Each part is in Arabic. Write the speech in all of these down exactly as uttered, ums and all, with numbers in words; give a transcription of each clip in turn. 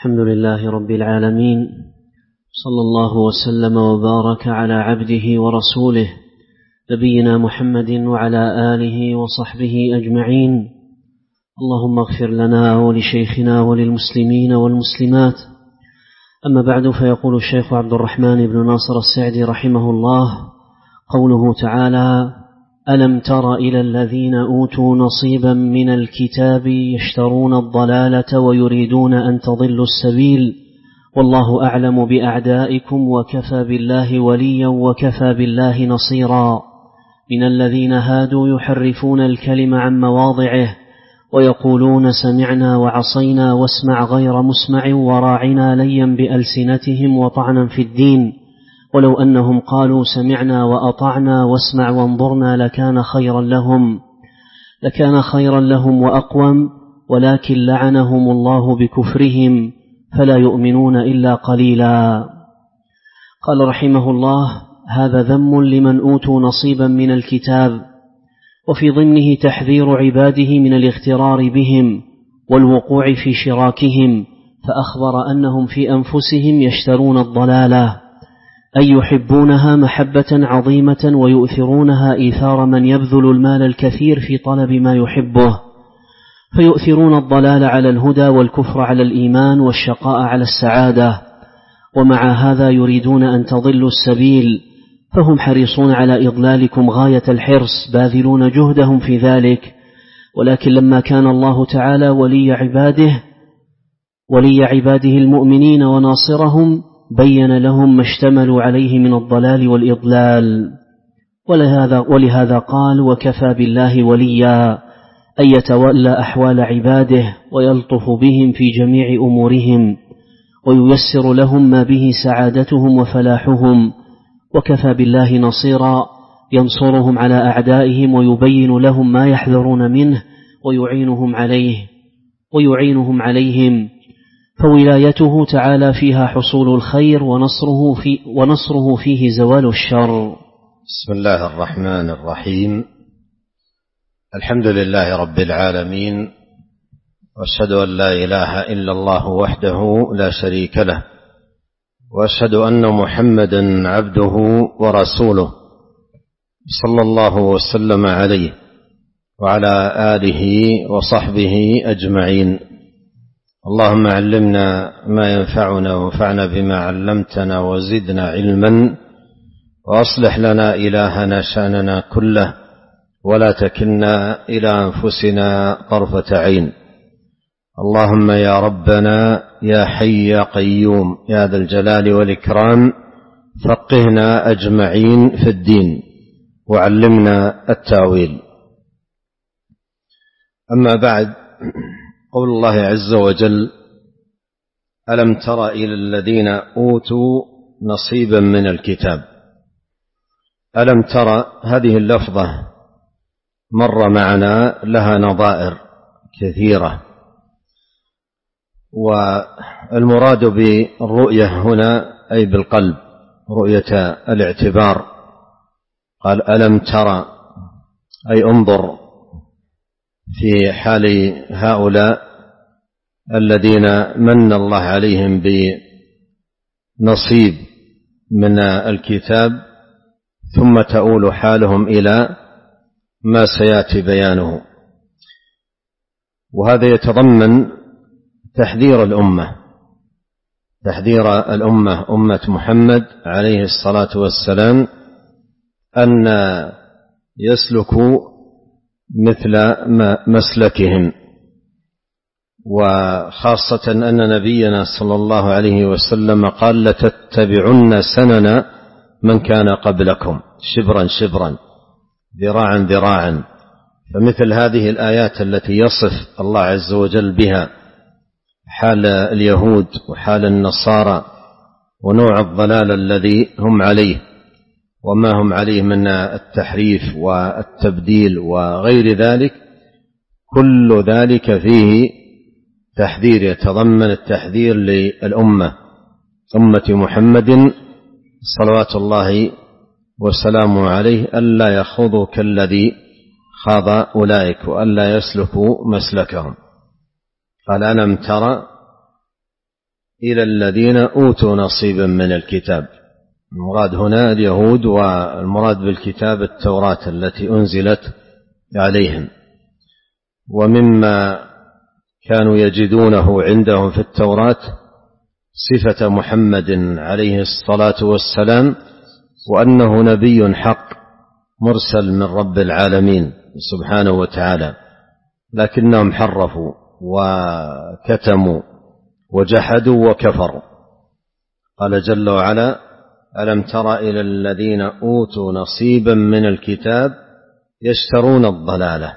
الحمد لله رب العالمين، صلى الله وسلم وبارك على عبده ورسوله نبينا محمد وعلى آله وصحبه أجمعين. اللهم اغفر لنا ولشيخنا وللمسلمين والمسلمات. أما بعد، فيقول الشيخ عبد الرحمن بن ناصر السعدي رحمه الله: قوله تعالى: ألم تر إلى الذين أوتوا نصيبا من الكتاب يشترون الضلالة ويريدون أن تضلوا السبيل والله أعلم بأعدائكم وكفى بالله وليا وكفى بالله نصيرا. من الذين هادوا يحرفون الكلم عن مواضعه ويقولون سمعنا وعصينا واسمع غير مسمع وراعنا ليا بألسنتهم وطعنا في الدين، ولو أنهم قالوا سمعنا وأطعنا واسمع وانظرنا لكان خيرا لهم لكان خيرا لهم وأقوم، ولكن لعنهم الله بكفرهم فلا يؤمنون إلا قليلا. قال رحمه الله: هذا ذم لمن أوتوا نصيبا من الكتاب، وفي ضمنه تحذير عباده من الاغترار بهم والوقوع في شراكهم، فأخبر أنهم في أنفسهم يشترون الضلالة، أي يحبونها محبة عظيمة ويؤثرونها إيثار من يبذل المال الكثير في طلب ما يحبه، فيؤثرون الضلال على الهدى والكفر على الإيمان والشقاء على السعادة، ومع هذا يريدون أن تضلوا السبيل، فهم حريصون على إضلالكم غاية الحرص، باذلون جهدهم في ذلك. ولكن لما كان الله تعالى ولي عباده ولي عباده المؤمنين وناصرهم، بين لهم ما اشتملوا عليه من الضلال والإضلال، ولهذا, ولهذا قال: وكفى بالله وليا، أن يتولى أحوال عباده ويلطف بهم في جميع أمورهم وييسر لهم ما به سعادتهم وفلاحهم، وكفى بالله نصيرا، ينصرهم على أعدائهم ويبين لهم ما يحذرون منه ويعينهم عليه ويعينهم عليهم، فولايته تعالى فيها حصول الخير ونصره, في ونصره فيه زوال الشر. بسم الله الرحمن الرحيم. الحمد لله رب العالمين، وأشهد أن لا إله إلا الله وحده لا شريك له، وأشهد أن محمدا عبده ورسوله، صلى الله وسلم عليه وعلى آله وصحبه أجمعين. اللهم علمنا ما ينفعنا وانفعنا بما علمتنا وزدنا علما، وأصلح لنا إلهنا شأننا كله، ولا تكلنا إلى أنفسنا طرفة عين. اللهم يا ربنا يا حي يا قيوم يا ذا الجلال والإكرام، فقهنا أجمعين في الدين وعلمنا التأويل. أما بعد، قول الله عز وجل: ألم تر إلى الذين أوتوا نصيبا من الكتاب. ألم تر هذه اللفظة مر معنا لها نظائر كثيرة، والمراد بالرؤية هنا أي بالقلب، رؤية الاعتبار. قال: ألم تر أي انظر في حال هؤلاء الذين من الله عليهم بنصيب من الكتاب، ثم تؤول حالهم إلى ما سيأتي بيانه. وهذا يتضمن تحذير الأمة تحذير الأمة أمة محمد عليه الصلاة والسلام أن يسلكوا مثل مسلكهم، وخاصة أن نبينا صلى الله عليه وسلم قال: لتتبعن سنن من كان قبلكم شبرا شبرا ذراعا ذراعا. فمثل هذه الآيات التي يصف الله عز وجل بها حال اليهود وحال النصارى ونوع الضلال الذي هم عليه وما هم عليه من التحريف والتبديل وغير ذلك، كل ذلك فيه تحذير، يتضمن التحذير للأمة أمة محمد صلوات الله وسلامه عليه ألا يخوضوا كالذي خاض أولئك وألا يسلكوا مسلكهم. قال: ألم ترى إلى الذين أوتوا نصيبا من الكتاب. المراد هنا اليهود، والمراد بالكتاب التوراة التي أنزلت عليهم. ومما كانوا يجدونه عندهم في التوراة صفة محمد عليه الصلاة والسلام، وأنه نبي حق مرسل من رب العالمين سبحانه وتعالى، لكنهم حرفوا وكتموا وجحدوا وكفروا. قال جل وعلا: ألم تر إلى الذين أوتوا نصيبا من الكتاب يشترون الضلالة،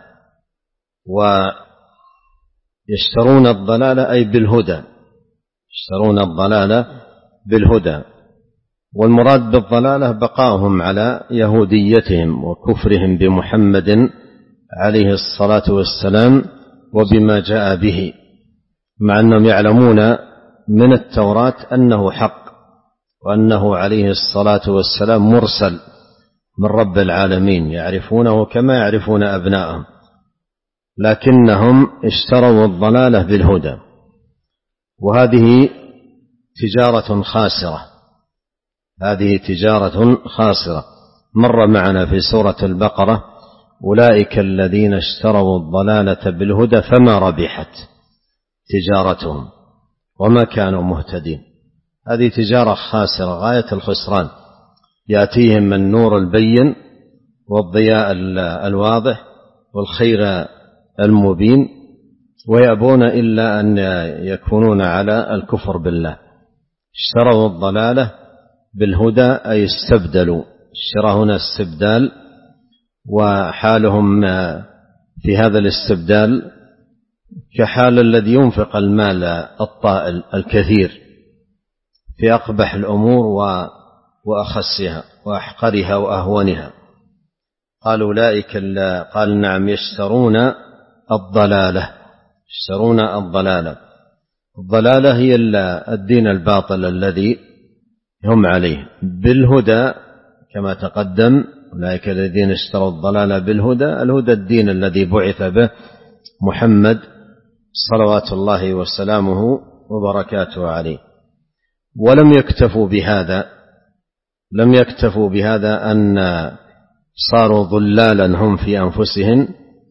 ويشترون الضلالة أي بالهدى، يشترون الضلالة بالهدى. والمراد بالضلالة بقاهم على يهوديتهم وكفرهم بمحمد عليه الصلاة والسلام وبما جاء به، مع أنهم يعلمون من التوراة أنه حق، وأنه عليه الصلاة والسلام مرسل من رب العالمين، يعرفونه كما يعرفون أبنائهم، لكنهم اشتروا الضلالة بالهدى. وهذه تجارة خاسرة، هذه تجارة خاسرة. مر معنا في سورة البقرة: أولئك الذين اشتروا الضلالة بالهدى فما ربحت تجارتهم وما كانوا مهتدين. هذه تجارة خاسرة غاية الخسران، يأتيهم النور البين والضياء الواضح والخير المبين، ويأبون إلا أن يكونون على الكفر بالله. اشتروا الضلالة بالهدى أي استبدلوا. الشراء هنا استبدال، وحالهم في هذا الاستبدال كحال الذي ينفق المال الطائل الكثير في أقبح الأمور وأخسها وأحقرها وأهونها. قال أولئك، قال نعم، يشترون الضلالة، يشترون الضلالة. الضلالة هي الدين الباطل الذي هم عليه بالهدى كما تقدم. أولئك الذين اشتروا الضلالة بالهدى، الهدى الدين الذي بعث به محمد صلوات الله وسلامه وبركاته عليه. ولم يكتفوا بهذا، لم يكتفوا بهذا أن صاروا ضلالا هم في أنفسهم،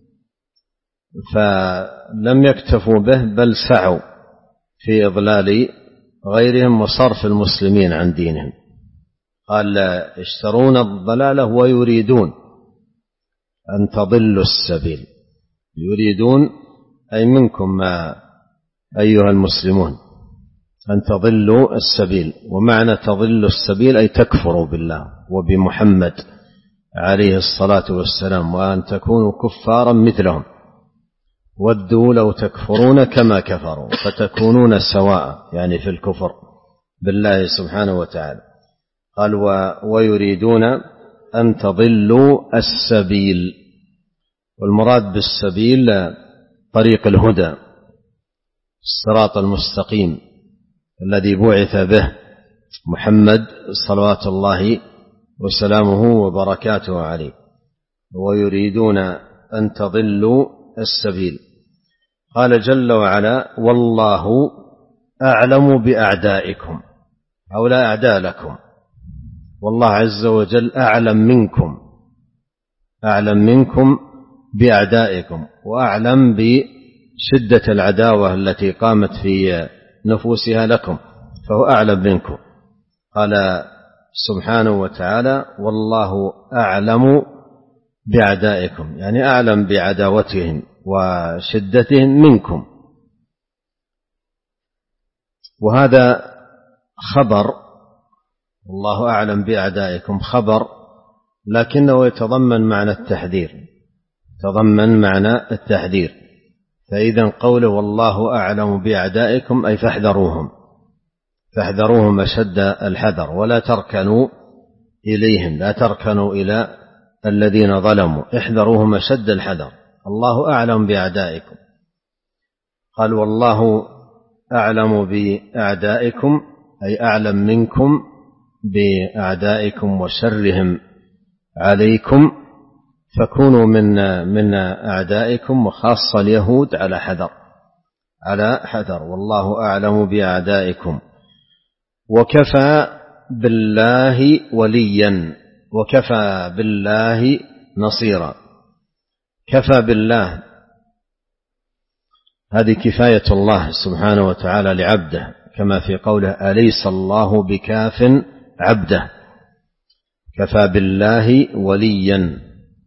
فلم يكتفوا به بل سعوا في إضلال غيرهم وصرف المسلمين عن دينهم. قال: يشترون الضلالة ويريدون أن تضلوا السبيل. يريدون أي منكم ما أيها المسلمون أن تضلوا السبيل. ومعنى تضلوا السبيل أي تكفروا بالله وبمحمد عليه الصلاة والسلام، وأن تكونوا كفارا مثلهم. ودوا لو تكفرون كما كفروا فتكونون سواء، يعني في الكفر بالله سبحانه وتعالى. قال: ويريدون أن تضلوا السبيل. والمراد بالسبيل طريق الهدى، الصراط المستقيم الذي بعث به محمد صلوات الله وسلامه وبركاته عليه. ويريدون أن تضلوا السبيل. قال جل وعلا: والله أعلم بأعدائكم. هؤلاء أعداء لكم، والله عز وجل أعلم منكم، أعلم منكم بأعدائكم، وأعلم بشدة العداوة التي قامت في نفوسها لكم، فهو أعلم منكم. قال سبحانه وتعالى: والله أعلم بأعدائكم، يعني أعلم بعداوتهم وشدتهم منكم. وهذا خبر، والله أعلم بأعدائكم خبر، لكنه يتضمن معنى التحذير، يتضمن معنى التحذير. فإذا قوله والله أعلم بأعدائكم أي فاحذروهم، فاحذروهم أشد الحذر، ولا تركنوا إليهم، لا تركنوا إلى الذين ظلموا، احذروهم أشد الحذر. الله أعلم بأعدائكم. قال: والله أعلم بأعدائكم أي أعلم منكم بأعدائكم وشرهم عليكم، فكونوا من من أعدائكم، وخاصة اليهود على حذر، على حذر، والله أعلم بأعدائكم. وكفى بالله وليا، وكفى بالله نصيرا. كفى بالله هذه كفاية الله سبحانه وتعالى لعبده، كما في قوله أليس الله بكاف عبده. كفى بالله وليا،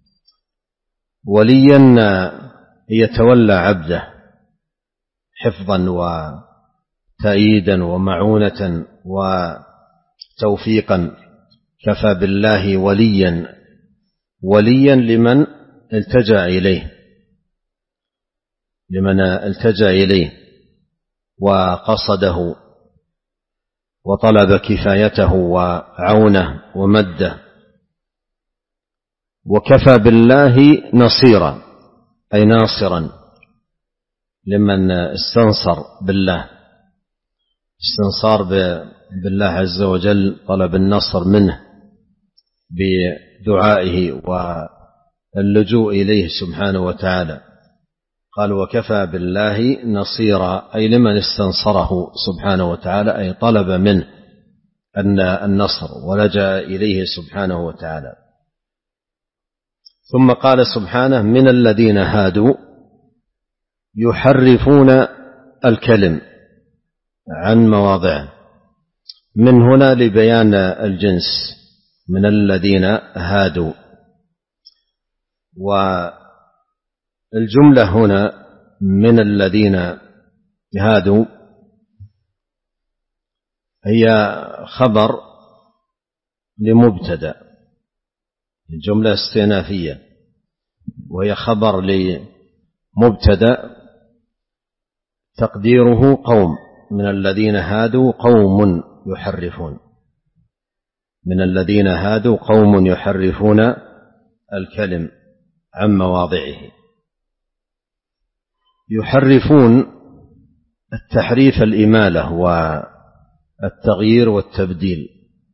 وليا يتولى عبده حفظا وتأييدا ومعونة وتوفيقا. كفى بالله وليا، وليا لمن التجأ إليه، لمن التجأ إليه وقصده وطلب كفايته وعونه ومده. وكفى بالله نصيرا أي ناصرا لمن استنصر بالله، استنصار بالله عز وجل، طلب النصر منه بدعائه واللجوء إليه سبحانه وتعالى. قال وكفى بالله نصيرا أي لمن استنصره سبحانه وتعالى، أي طلب منه أن النصر ولجأ إليه سبحانه وتعالى. ثم قال سبحانه من الذين هادوا يحرفون الكلم عن مواضعه. من هنا لبيان الجنس، من الذين هادوا. والجملة هنا من الذين هادوا هي خبر لمبتدأ، الجملة استئنافية، وهي خبر لمبتدأ تقديره قوم. من الذين هادوا قوم يحرفون، من الذين هادوا قوم يحرفون الكلم عن مواضعه. يحرفون التحريف الإمالة والتغيير والتبديل،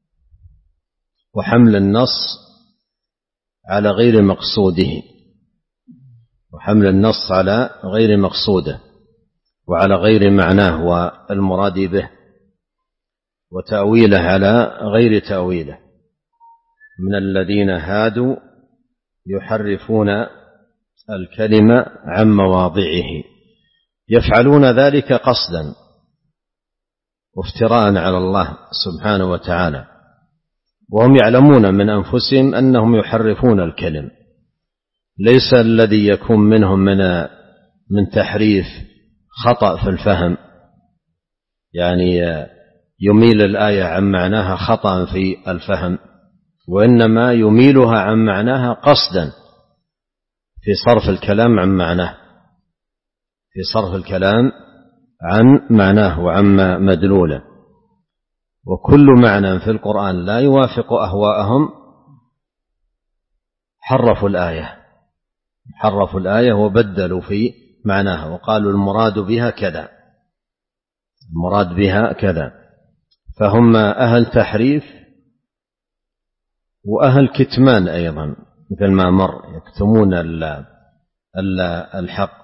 وحمل النص على غير مقصوده، وحمل النص على غير مقصوده وعلى غير معناه والمراد به، وتأويله على غير تأويله. من الذين هادوا يحرفون الكلمة عن مواضعه، يفعلون ذلك قصدا وافتراء على الله سبحانه وتعالى، وهم يعلمون من أنفسهم أنهم يحرفون الكلم. ليس الذي يكون منهم من من تحريف خطأ في الفهم، يعني يميل الآية عن معناها خطأ في الفهم، وإنما يميلها عن معناها قصدا في صرف الكلام عن معناه، في صرف الكلام عن معناه وعن مدلوله. وكل معنى في القرآن لا يوافق أهواءهم حرفوا الآية، حرفوا الآية وبدلوا في معناها وقالوا المراد بها كذا، المراد بها كذا. فهم أهل تحريف وأهل كتمان أيضا، مثل ما مر يكتمون الحق.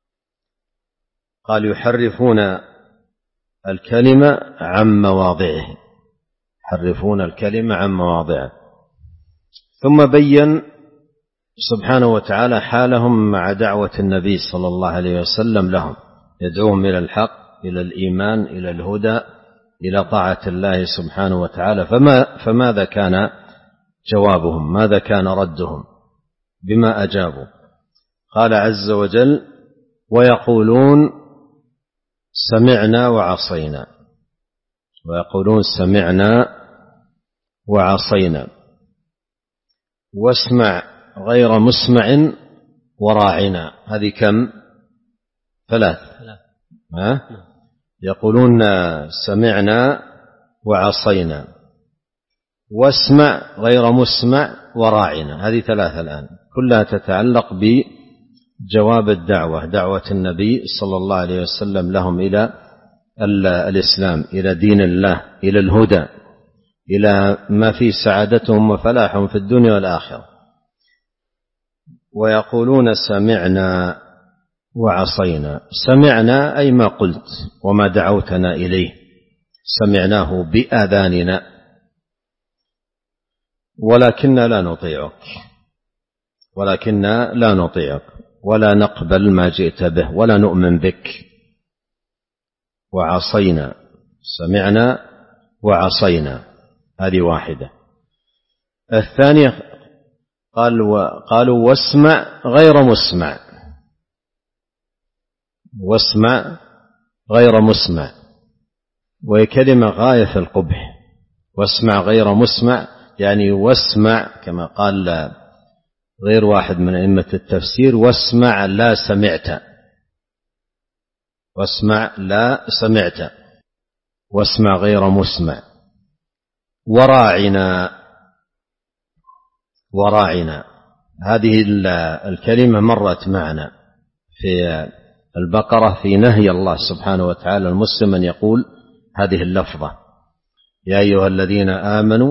قال يحرفون الكلمة عن مواضعه، يحرفون الكلمة عن مواضعه. ثم بين سبحانه وتعالى حالهم مع دعوة النبي صلى الله عليه وسلم لهم، يدعوهم إلى الحق، إلى الإيمان، إلى الهدى، إلى طاعة الله سبحانه وتعالى. فما فماذا كان جوابهم؟ ماذا كان ردهم؟ بما أجابوا؟ قال عز وجل ويقولون سمعنا وعصينا، ويقولون سمعنا وعصينا. واسمع غير مسمع وراعنا، هذه كم؟ ثلاث. ها؟ يقولون سمعنا وعصينا، واسمع غير مسمع وراعنا، هذه ثلاثة الآن، كلها تتعلق بجواب الدعوة، دعوة النبي صلى الله عليه وسلم لهم إلى الإسلام، إلى دين الله، إلى الهدى، إلى ما فيه سعادتهم وفلاحهم في الدنيا والآخرة. ويقولون سمعنا وعصينا. سمعنا أي ما قلت وما دعوتنا إليه، سمعناه بآذاننا ولكننا لا نطيعك، ولكننا لا نطيعك ولا نقبل ما جئت به ولا نؤمن بك. وعصينا، سمعنا وعصينا، هذه واحدة. الثانية قال قالوا واسمع غير مسمع، واسمع غير مسمع، وهي كلمة غاية في القبح. واسمع غير مسمع يعني واسمع كما قال غير واحد من أئمة التفسير واسمع لا سمعت، واسمع لا سمعت، واسمع غير مسمع. وراعنا، وراعنا هذه الكلمة مرت معنا في البقرة في نهي الله سبحانه وتعالى المسلم أن يقول هذه اللفظة: يا أيها الذين آمنوا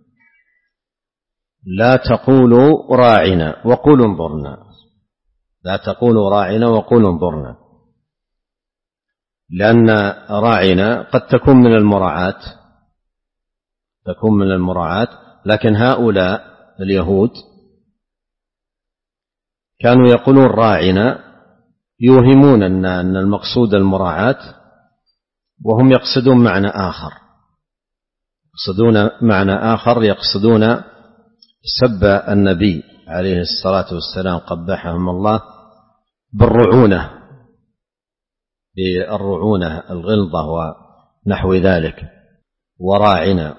لا تقولوا راعنا وقولوا انظرنا، لا تقولوا راعنا وقولوا انظرنا، لأن راعنا قد تكون من المراعاة، تكون من المراعاة، لكن هؤلاء اليهود كانوا يقولون راعنا يوهمون أن المقصود المراعاة، وهم يقصدون معنى آخر، يقصدون معنى آخر، يقصدون سب النبي عليه الصلاة والسلام قبحهم الله بالرعونة، بالرعونة الغلظة ونحو ذلك. وراعنا.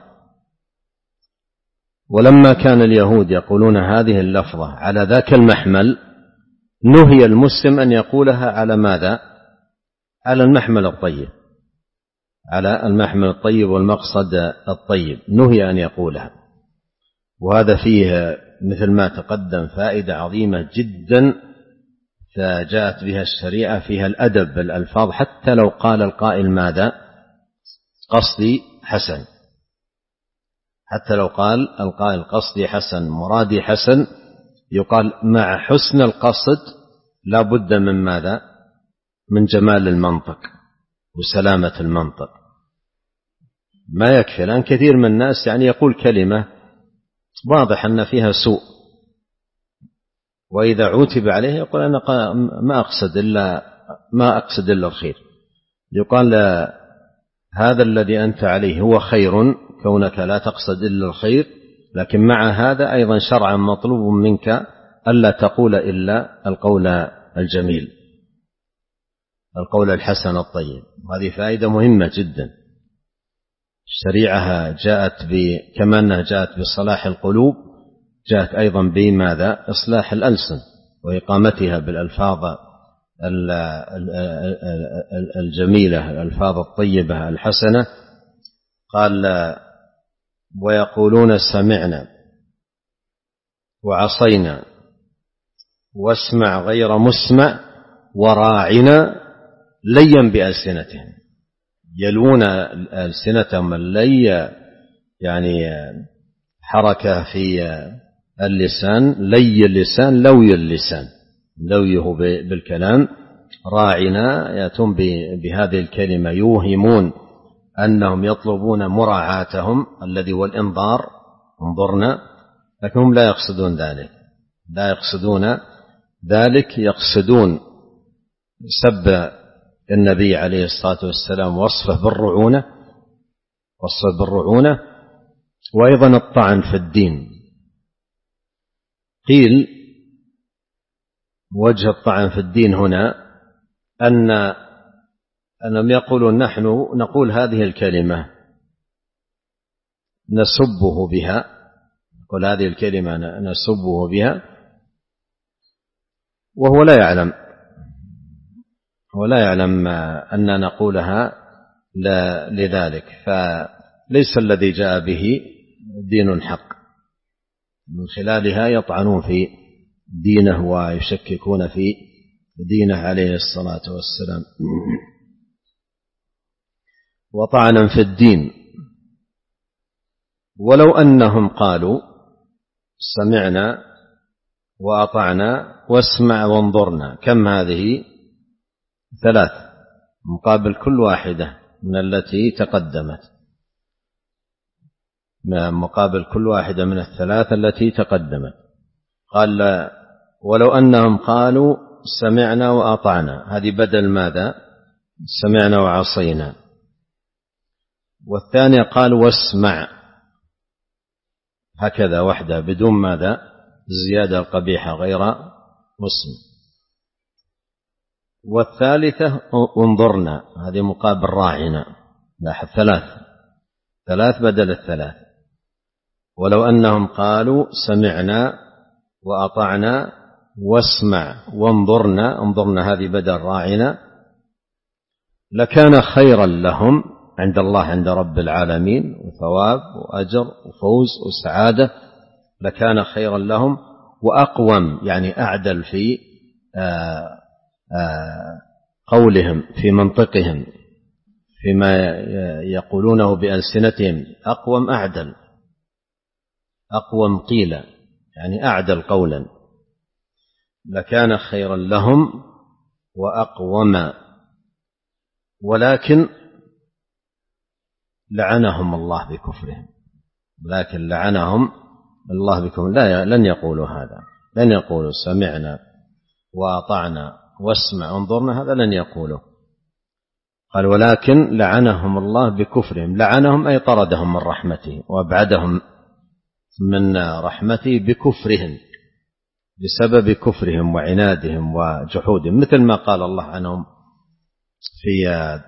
ولما كان اليهود يقولون هذه اللفظة على ذاك المحمل، نهي المسلم أن يقولها على ماذا؟ على المحمل الطيب، على المحمل الطيب والمقصد الطيب، نهي أن يقولها. وهذا فيه مثل ما تقدم فائدة عظيمة جدا فجاءت بها الشريعة، فيها الأدب بالألفاظ، حتى لو قال القائل ماذا؟ قصدي حسن، حتى لو قال القائل قصدي حسن مرادي حسن، يقال مع حسن القصد لا بد من ماذا؟ من جمال المنطق وسلامة المنطق. ما يكفي، لأن كثير من الناس يعني يقول كلمة واضح أن فيها سوء، وإذا عوتب عليه يقول أنا ما أقصد إلا ما أقصد إلا الخير. يقال هذا الذي أنت عليه هو خير، كونك لا تقصد إلا الخير، لكن مع هذا أيضا شرعا مطلوب منك ألا تقول إلا القول الجميل، القول الحسن الطيب. وهذه فائدة مهمة جدا. الشريعة جاءت كما أنها جاءت بصلاح القلوب، جاءت أيضا بماذا؟ إصلاح الألسن وإقامتها بالألفاظ الجميلة، الألفاظ الطيبة الحسنة. قال ويقولون سمعنا وعصينا واسمع غير مسمع وراعنا ليا بألسنتهم، يلون ألسنتهم اللي يعني حركة في اللسان، لي اللسان لوي اللسان، لويه بالكلام. راعنا يأتون بهذه الكلمة يوهمون أنهم يطلبون مراعاتهم الذي هو الإنظار، انظرنا، لكنهم لا يقصدون ذلك، لا يقصدون ذلك، يقصدون سب النبي عليه الصلاة والسلام وصفه بالرعونة، وصفه بالرعونة، وأيضا الطعن في الدين. قيل وجه الطعن في الدين هنا أن أنهم يقولون نحن نقول هذه الكلمة نسبه بها، نقول هذه الكلمة نسبه بها وهو لا يعلم، ولا يعلم أن نقولها لذلك، فليس الذي جاء به دين حق، من خلالها يطعنون في دينه ويشككون في دينه عليه الصلاة والسلام. وطعنا في الدين. ولو أنهم قالوا سمعنا وأطعنا واسمع وانظرنا، كم هذه؟ ثلاث مقابل كل واحدة من التي تقدمت، مقابل كل واحدة من الثلاث التي تقدمت. قال ولو أنهم قالوا سمعنا وأطعنا، هذه بدل ماذا؟ سمعنا وعصينا. والثانية قال واسمع، هكذا وحده بدون ماذا؟ زيادة القبيحة غير مسمع. والثالثة انظرنا، هذه مقابل راعنا. لاحظ ثلاث ثلاث بدل الثلاث. ولو أنهم قالوا سمعنا وأطعنا واسمع وانظرنا، انظرنا هذه بدل راعنا، لكان خيرا لهم عند الله عند رب العالمين، وثواب وأجر وفوز وسعادة، لكان خيرا لهم وأقوم، يعني أعدل في آآ آآ قولهم، في منطقهم، فيما يقولونه بألسنتهم، أقوم أعدل، أقوم قيلا، يعني أعدل قولا، لكان خيرا لهم وأقوم. ولكن لعنهم الله بكفرهم، لكن لعنهم الله بكفرهم، لا لن يقولوا هذا، لن يقولوا سمعنا وأطعنا واسمع وانظرنا، هذا لن يقولوا. قال ولكن لعنهم الله بكفرهم، لعنهم أي طردهم من رحمته وأبعدهم من رحمته بكفرهم، بسبب كفرهم وعنادهم وجحودهم، مثل ما قال الله عنهم في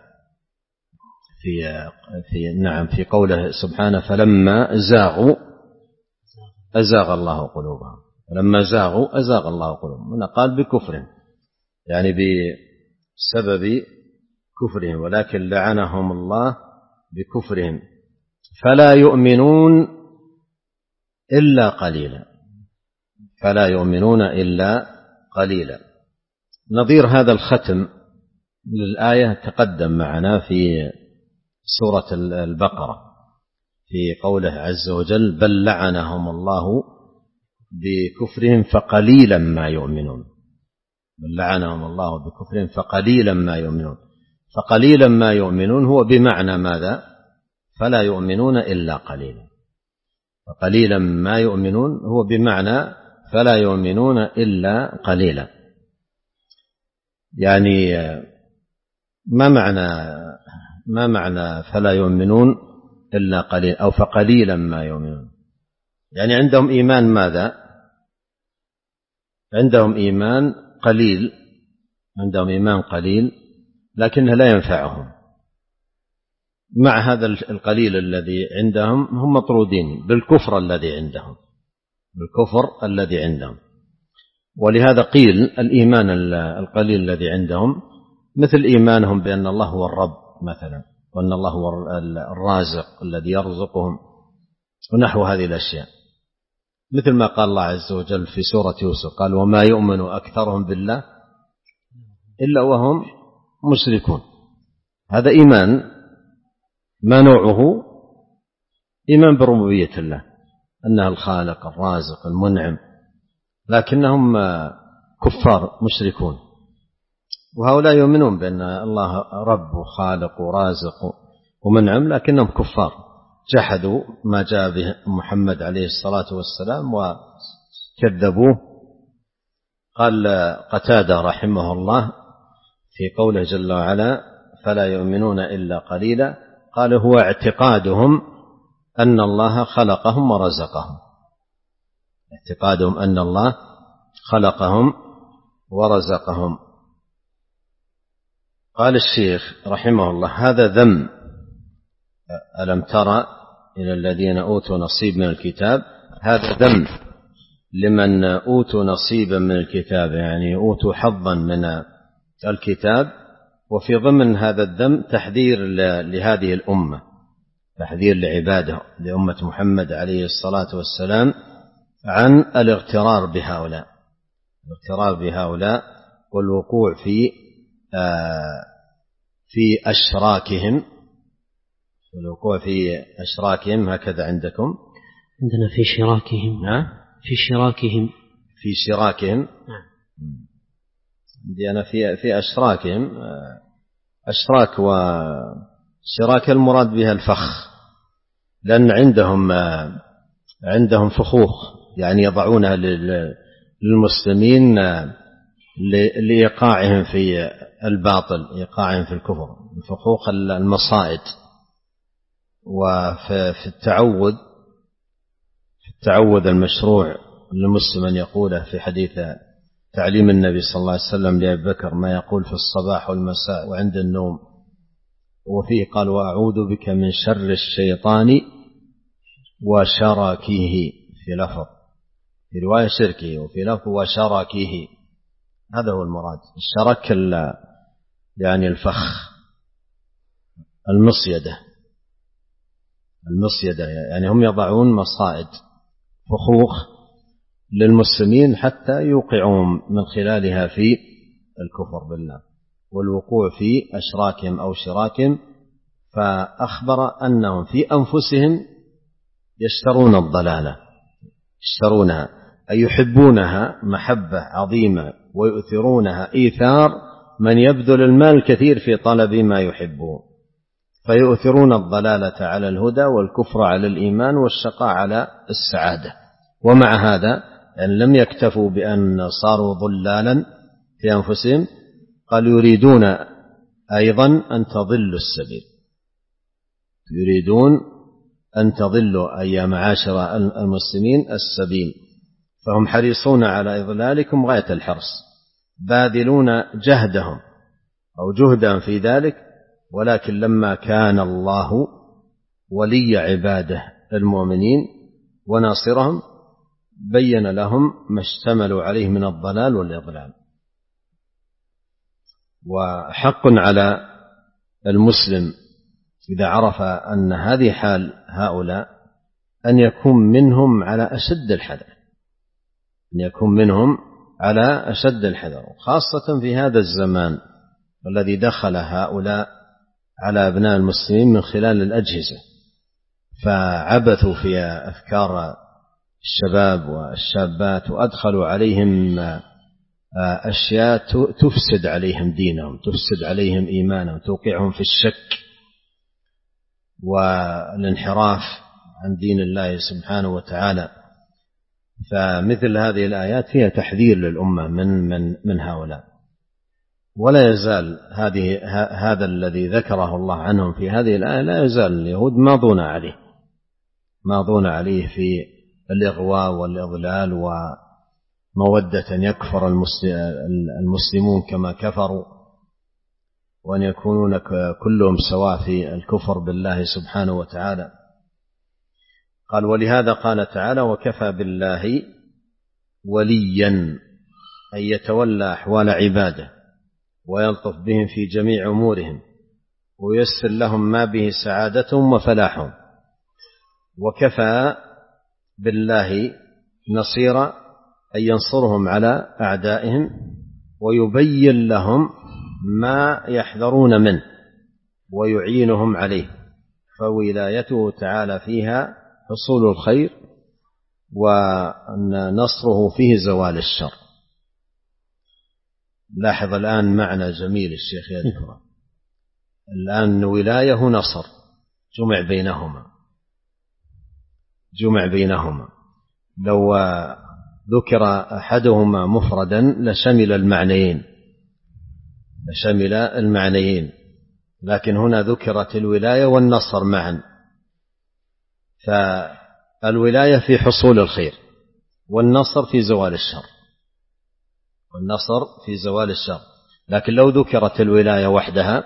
في في نعم في قوله سبحانه فلما زاغوا أزاغ الله قلوبهم، فلما زاغوا أزاغ الله قلوبهم، هنا قال بكفرهم يعني بسبب كفرهم، ولكن لعنهم الله بكفرهم فلا يؤمنون إلا قليلا، فلا يؤمنون إلا قليلا. نظير هذا الختم للآية تقدم معنا في سورة البقرة في قوله عز وجل بل لعنهم الله بكفرهم فقليلا ما يؤمنون، بل لعنهم الله بكفرهم فقليلا ما يؤمنون. فقليلا ما يؤمنون هو بمعنى ماذا؟ فلا يؤمنون إلا قليلا. فقليلا ما يؤمنون هو بمعنى فلا يؤمنون إلا قليلا. يعني ما معنى ما معنى فلا يؤمنون إلا قليلا أو فقليلا ما يؤمنون؟ يعني عندهم إيمان ماذا؟ عندهم إيمان قليل، عندهم إيمان قليل لكنه لا ينفعهم. مع هذا القليل الذي عندهم هم مطرودين بالكفر الذي عندهم، بالكفر الذي عندهم. ولهذا قيل الإيمان القليل الذي عندهم مثل إيمانهم بأن الله هو الرب مثلا، وأن الله هو الرازق الذي يرزقهم ونحو هذه الأشياء، مثل ما قال الله عز وجل في سورة يوسف قال وما يؤمن أكثرهم بالله إلا وهم مشركون. هذا إيمان ما نوعه؟ إيمان بربوبية الله، أنه الخالق الرازق المنعم، لكنهم كفار مشركون. وهؤلاء يؤمنون بأن الله رب وخالق ورازق ومنعم، لكنهم كفار جحدوا ما جاء به محمد عليه الصلاة والسلام وكذبوه. قال قتادة رحمه الله في قوله جل وعلا فلا يؤمنون إلا قليلا، قال هو اعتقادهم أن الله خلقهم ورزقهم، اعتقادهم أن الله خلقهم ورزقهم. قال الشيخ رحمه الله هذا ذم. ألم ترى إلى الذين أوتوا نصيب من الكتاب، هذا ذم لمن أوتوا نصيبا من الكتاب، يعني أوتوا حظا من الكتاب. وفي ضمن هذا الذم تحذير لهذه الأمة، تحذير لعباده لأمة محمد عليه الصلاة والسلام عن الاغترار بهؤلاء، الاغترار بهؤلاء والوقوع في آه في أشراكهم، الوقوع في أشراكهم. هكذا عندكم؟ عندنا في شراكهم. ها؟ في شراكهم. في شراكهم. عندي أنا في في أشراكهم أشراك وشراك المراد بها الفخ، لأن عندهم عندهم فخوخ يعني يضعونها للمسلمين لإيقاعهم في الباطل، إيقاعهم في الكفر، فخوخ المصائد. وفي التعوذ في التعوذ المشروع للمسلم أن يقوله في حديث تعليم النبي صلى الله عليه وسلم لأبي بكر ما يقول في الصباح والمساء وعند النوم، وفيه قال وأعوذ بك من شر الشيطان وشراكيه، في لفظ في رواية شركه وفي لفظ وشراكيه، هذا هو المراد. الشرك يعني الفخ، المصيدة المصيدة يعني هم يضعون مصائد فخوخ للمسلمين حتى يوقعهم من خلالها في الكفر بالله والوقوع في أشراكهم أو شراكهم. فأخبر أنهم في أنفسهم يشترون الضلالة، يشترونها أي يحبونها محبة عظيمة ويؤثرونها إيثار من يبذل المال الكثير في طلب ما يحبون، فيؤثرون الضلالة على الهدى والكفر على الإيمان والشقاء على السعادة. ومع هذا أن لم يكتفوا بأن صاروا ضلالا في أنفسهم، قال يريدون أيضا أن تضلوا السبيل، يريدون أن تضلوا أي معاشر المسلمين السبيل، فهم حريصون على إضلالكم غاية الحرص، باذلون جهدهم أو جهدا في ذلك. ولكن لما كان الله ولي عباده المؤمنين وناصرهم بين لهم ما اشتملوا عليه من الضلال والإضلال. وحق على المسلم إذا عرف أن هذه حال هؤلاء أن يكون منهم على أشد الحذر، أن يكون منهم على أشد الحذر، خاصة في هذا الزمان الذي دخل هؤلاء على أبناء المسلمين من خلال الأجهزة، فعبثوا في أفكار الشباب والشابات وأدخلوا عليهم أشياء تفسد عليهم دينهم، تفسد عليهم إيمانهم، توقعهم في الشك والانحراف عن دين الله سبحانه وتعالى. فمثل هذه الآيات فيها تحذير للأمة من من من هؤلاء. ولا يزال هذه هذا الذي ذكره الله عنهم في هذه الآية، لا يزال اليهود ماضون عليه ماضون عليه في الإغواء والإضلال ومودة يكفر المسلمون كما كفروا، وأن يكونون كلهم سواء في الكفر بالله سبحانه وتعالى. قال ولهذا قال تعالى وكفى بالله وليا، أي يتولى أحوال عباده ويلطف بهم في جميع أمورهم وييسر لهم ما به سعادتهم وفلاحهم. وكفى بالله نصيرا، أي ينصرهم على أعدائهم ويبين لهم ما يحذرون منه ويعينهم عليه، فولايته تعالى فيها حصول الخير ونصره فيه زوال الشر. لاحظ الآن معنى جميل الشيخ يذكره الآن، ولاية نصر جمع بينهما جمع بينهما لو ذكر أحدهما مفردا لشمل المعنيين لشمل المعنيين لكن هنا ذكرت الولاية والنصر معا، فالولاية في حصول الخير والنصر في زوال الشر والنصر في زوال الشر. لكن لو ذكرت الولاية وحدها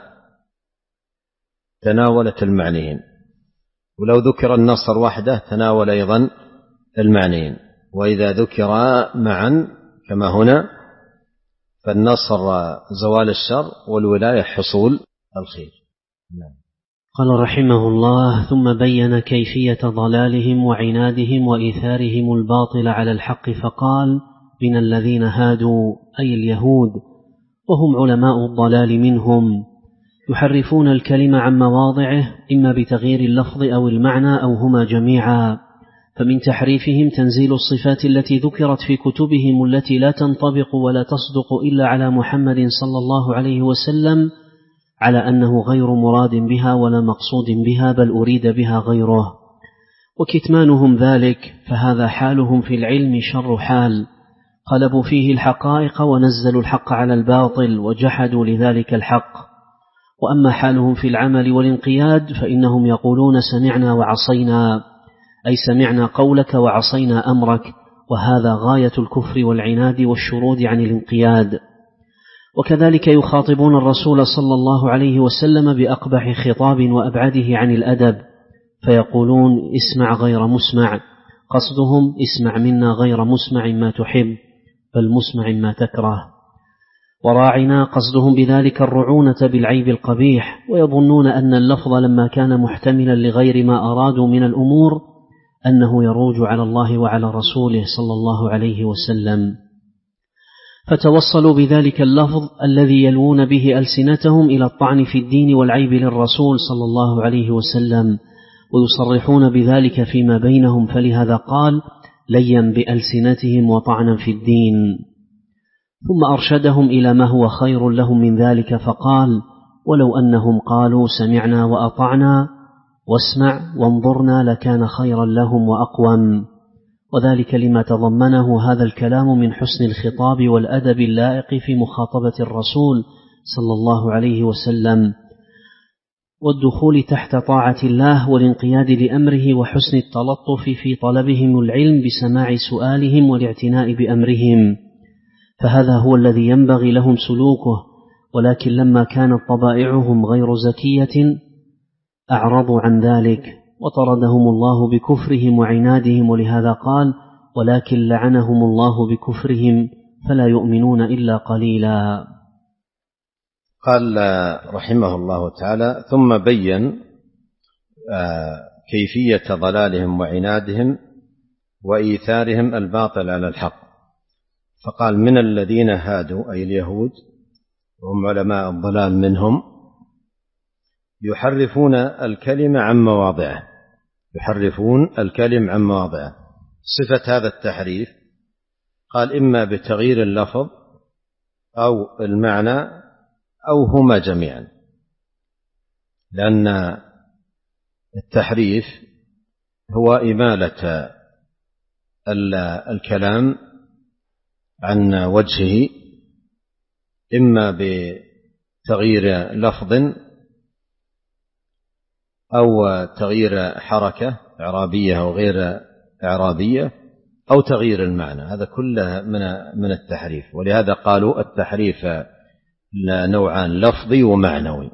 تناولت المعنيين، ولو ذكر النصر وحده تناول أيضا المعنيين، وإذا ذكرا معا كما هنا فالنصر زوال الشر والولاية حصول الخير. نعم. قال رحمه الله ثم بين كيفية ضلالهم وعنادهم وإيثارهم الباطل على الحق فقال من الذين هادوا أي اليهود وهم علماء الضلال منهم يحرفون الكلمة عن مواضعه إما بتغيير اللفظ أو المعنى أو هما جميعا، فمن تحريفهم تنزيل الصفات التي ذكرت في كتبهم التي لا تنطبق ولا تصدق إلا على محمد صلى الله عليه وسلم على أنه غير مراد بها ولا مقصود بها، بل أريد بها غيره. وكتمانهم ذلك فهذا حالهم في العلم شر حال، قلبوا فيه الحقائق ونزلوا الحق على الباطل وجحدوا لذلك الحق. وأما حالهم في العمل والانقياد فإنهم يقولون سمعنا وعصينا، أي سمعنا قولك وعصينا أمرك، وهذا غاية الكفر والعناد والشرود عن الانقياد. وكذلك يخاطبون الرسول صلى الله عليه وسلم بأقبح خطاب وأبعده عن الأدب، فيقولون اسمع غير مسمع، قصدهم اسمع منا غير مسمع ما تحب، بل مسمع ما تكره. وراعنا قصدهم بذلك الرعونة بالعيب القبيح، ويظنون أن اللفظ لما كان محتملا لغير ما أرادوا من الأمور أنه يروج على الله وعلى رسوله صلى الله عليه وسلم، فتوصلوا بذلك اللفظ الذي يلوون به ألسنتهم إلى الطعن في الدين والعيب للرسول صلى الله عليه وسلم، ويصرحون بذلك فيما بينهم، فلهذا قال ليا بألسنتهم وطعنا في الدين. ثم أرشدهم إلى ما هو خير لهم من ذلك فقال ولو أنهم قالوا سمعنا وأطعنا واسمع وانظرنا لكان خيرا لهم وأقوم، وذلك لما تضمنه هذا الكلام من حسن الخطاب والأدب اللائق في مخاطبة الرسول صلى الله عليه وسلم، والدخول تحت طاعة الله والانقياد لأمره، وحسن التلطف في طلبهم العلم بسماع سؤالهم والاعتناء بأمرهم، فهذا هو الذي ينبغي لهم سلوكه. ولكن لما كانت طبائعهم غير زكية أعرضوا عن ذلك وطردهم الله بكفرهم وعنادهم، ولهذا قال ولكن لعنهم الله بكفرهم فلا يؤمنون إلا قليلا. قال رحمه الله تعالى ثم بين كيفية ضلالهم وعنادهم وإيثارهم الباطل على الحق، فقال من الذين هادوا أي اليهود وهم علماء الضلال منهم يحرفون الكلمة عن مواضعه، يحرفون الكلم عن مواضعه. صفة هذا التحريف قال إما بتغيير اللفظ أو المعنى أو هما جميعا، لأن التحريف هو إمالة الكلام عن وجهه، إما بتغيير لفظ أو تغيير حركة إعرابية أو غير إعرابية أو تغيير المعنى، هذا كله من من التحريف. ولهذا قالوا التحريف نوعان، لفظي ومعنوي.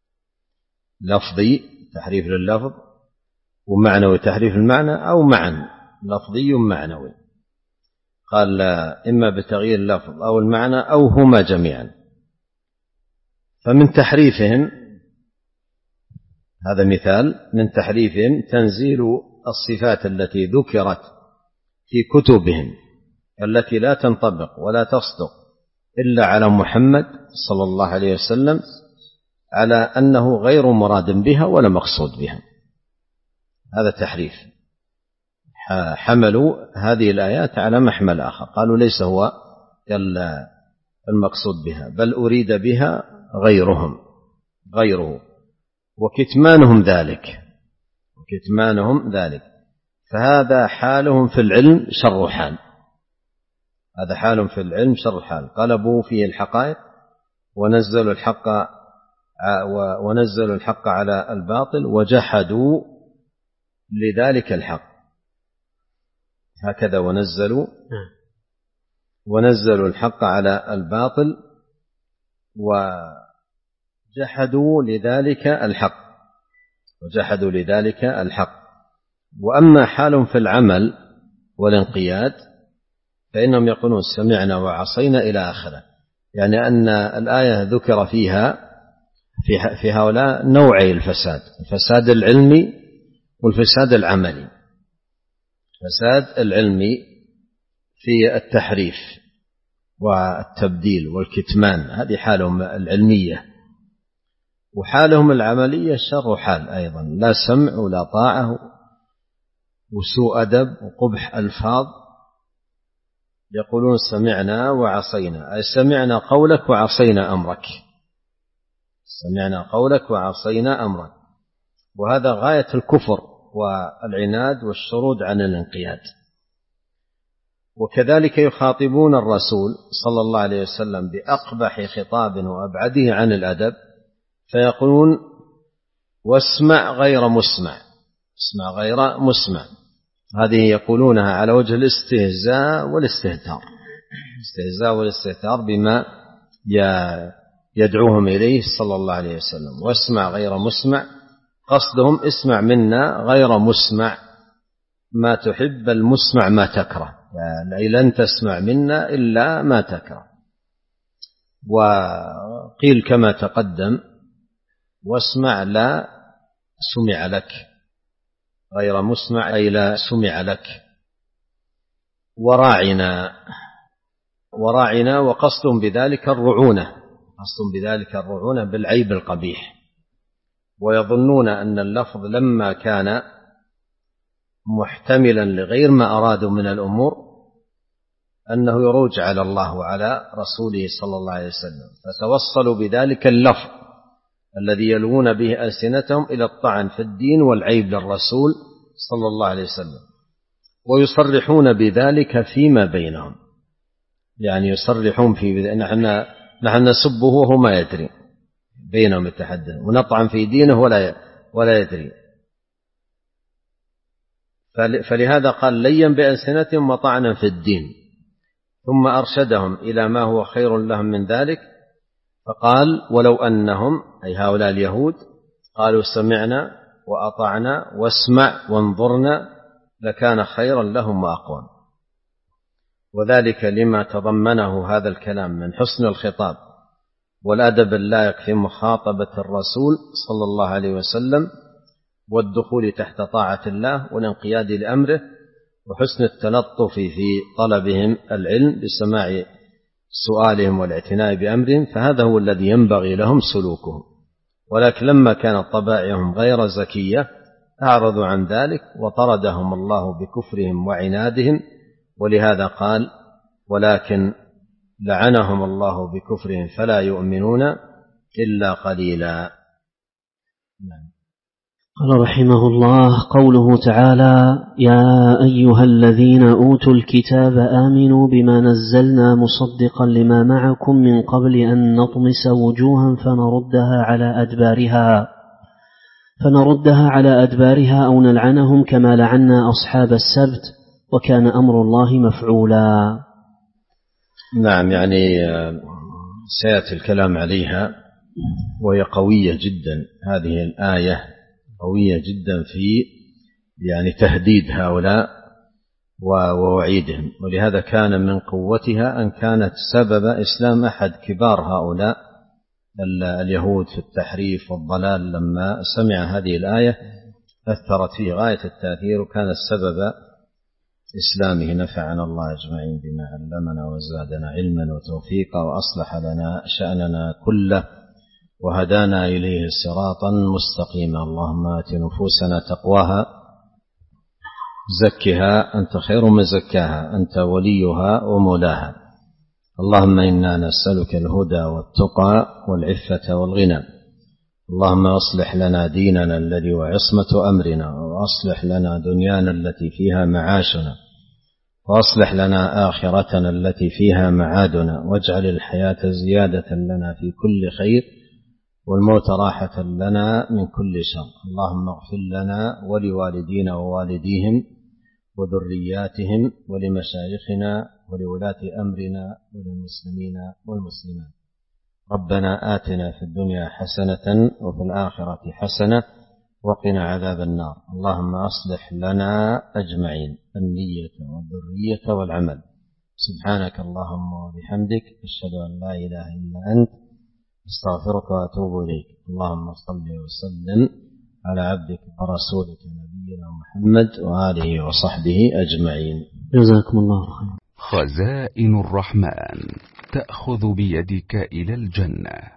لفظي تحريف لللفظ، ومعنوي تحريف المعنى، أو معا لفظي ومعنوي. قال إما بتغيير اللفظ أو المعنى أو هما جميعا. فمن تحريفهم هذا مثال من تحريفهم تنزيل الصفات التي ذكرت في كتبهم التي لا تنطبق ولا تصدق إلا على محمد صلى الله عليه وسلم على أنه غير مراد بها ولا مقصود بها. هذا تحريف، حملوا هذه الآيات على محمل آخر، قالوا ليس هو المقصود بها بل أريد بها غيرهم غيره، وكتمانهم ذلك وكتمانهم ذلك فهذا حالهم في العلم شر حال. هذا حالهم في العلم شر حال، قلبوا فيه الحقائق ونزلوا الحق ونزلوا الحق على الباطل وجحدوا لذلك الحق. هكذا ونزلوا ونزلوا الحق على الباطل وجحدوا لذلك الحق وجحدوا لذلك الحق. وأما حالهم في العمل والانقياد فإنهم يقولون سمعنا وعصينا إلى آخره، يعني أن الآية ذكر فيها في هؤلاء نوعي الفساد، الفساد العلمي والفساد العملي. الفساد العلمي في التحريف والتبديل والكتمان، هذه حالهم العلمية، وحالهم العملية شر حال أيضا، لا سمع ولا طاعة وسوء أدب وقبح ألفاظ، يقولون سمعنا وعصينا، أي سمعنا قولك وعصينا أمرك، سمعنا قولك وعصينا أمرك. وهذا غاية الكفر والعناد والشرود عن الانقياد. وكذلك يخاطبون الرسول صلى الله عليه وسلم بأقبح خطاب وأبعده عن الأدب، فيقولون واسمع غير مسمع، اسمع غير مسمع. هذه يقولونها على وجه الاستهزاء والاستهتار، الاستهزاء والاستهتار بما يدعوهم إليه صلى الله عليه وسلم. واسمع غير مسمع، قصدهم اسمع منا غير مسمع ما تحب، المسمع ما تكره، يعني لن تسمع منا إلا ما تكره. وقيل كما تقدم واسمع لا سمع لك، غير مسمع أي لا سمع لك. وراعنا، وراعنا وقصدهم بذلك الرعونة، قصدهم بذلك الرعونة بالعيب القبيح. ويظنون أن اللفظ لما كان محتملا لغير ما أرادوا من الأمور أنه يروج على الله وعلى رسوله صلى الله عليه وسلم، فتوصلوا بذلك اللفظ الذي يلوون به ألسنتهم إلى الطعن في الدين والعيب للرسول صلى الله عليه وسلم، ويصرحون بذلك فيما بينهم، يعني يصرحون في نحن نحن نسبه وهو ما يدري، بينهم يتحدث، ونطعن في دينه ولا ولا يدري. فلهذا قال لين بألسنتهم وطعنا في الدين، ثم أرشدهم إلى ما هو خير لهم من ذلك، فقال ولو أنهم أي هؤلاء اليهود قالوا سمعنا وأطعنا واسمع وانظرنا لكان خيرا لهم وأقوم. وذلك لما تضمنه هذا الكلام من حسن الخطاب والأدب اللائق في مخاطبة الرسول صلى الله عليه وسلم، والدخول تحت طاعة الله والانقياد لأمره، وحسن التلطف في طلبهم العلم بسماع سؤالهم والاعتناء بأمرهم، فهذا هو الذي ينبغي لهم سلوكه. ولكن لما كانت طبائعهم غير زكية أعرضوا عن ذلك وطردهم الله بكفرهم وعنادهم، ولهذا قال ولكن لعنهم الله بكفرهم فلا يؤمنون إلا قليلا. قال رحمه الله قوله تعالى يا أيها الذين أوتوا الكتاب آمنوا بما نزلنا مصدقا لما معكم من قبل أن نطمس وجوها فنردها على أدبارها فنردها على أدبارها أو نلعنهم كما لعنا أصحاب السبت وكان أمر الله مفعولا. نعم، يعني سيأتي الكلام عليها، وهي قوية جدا، هذه الآية قوية جدا في يعني تهديد هؤلاء ووعيدهم، ولهذا كان من قوتها أن كانت سبب إسلام أحد كبار هؤلاء اليهود في التحريف والضلال. لما سمع هذه الآية أثرت فيه غاية التأثير، وكان السبب إسلامه. نفعنا الله أجمعين بما علمنا وزادنا علما وتوفيقا وأصلح لنا شأننا كله وهدانا إليه صراطا مستقيما. اللهم آت نفوسنا تقواها زكها أنت خير من زكاها أنت وليها ومولاها. اللهم إنا نسألك الهدى والتقى والعفة والغنى. اللهم أصلح لنا ديننا الذي وعصمة أمرنا، وأصلح لنا دنيانا التي فيها معاشنا، وأصلح لنا آخرتنا التي فيها معادنا، واجعل الحياة زيادة لنا في كل خير والموت راحة لنا من كل شر. اللهم اغفر لنا ولوالدينا ووالديهم وذرياتهم ولمشايخنا ولولاة أمرنا وللمسلمين والمسلمات. ربنا آتنا في الدنيا حسنة وفي الآخرة حسنة وقنا عذاب النار. اللهم أصلح لنا أجمعين النية والذرية والعمل. سبحانك اللهم وبحمدك أشهد أن لا إله إلا أنت استغفرك وأتوب إليك. اللهم صل وسلم على عبدك ورسولك نبينا محمد وآله وصحبه أجمعين. جزاكم الله خيرا. خزائن الرحمن تأخذ بيدك إلى الجنة.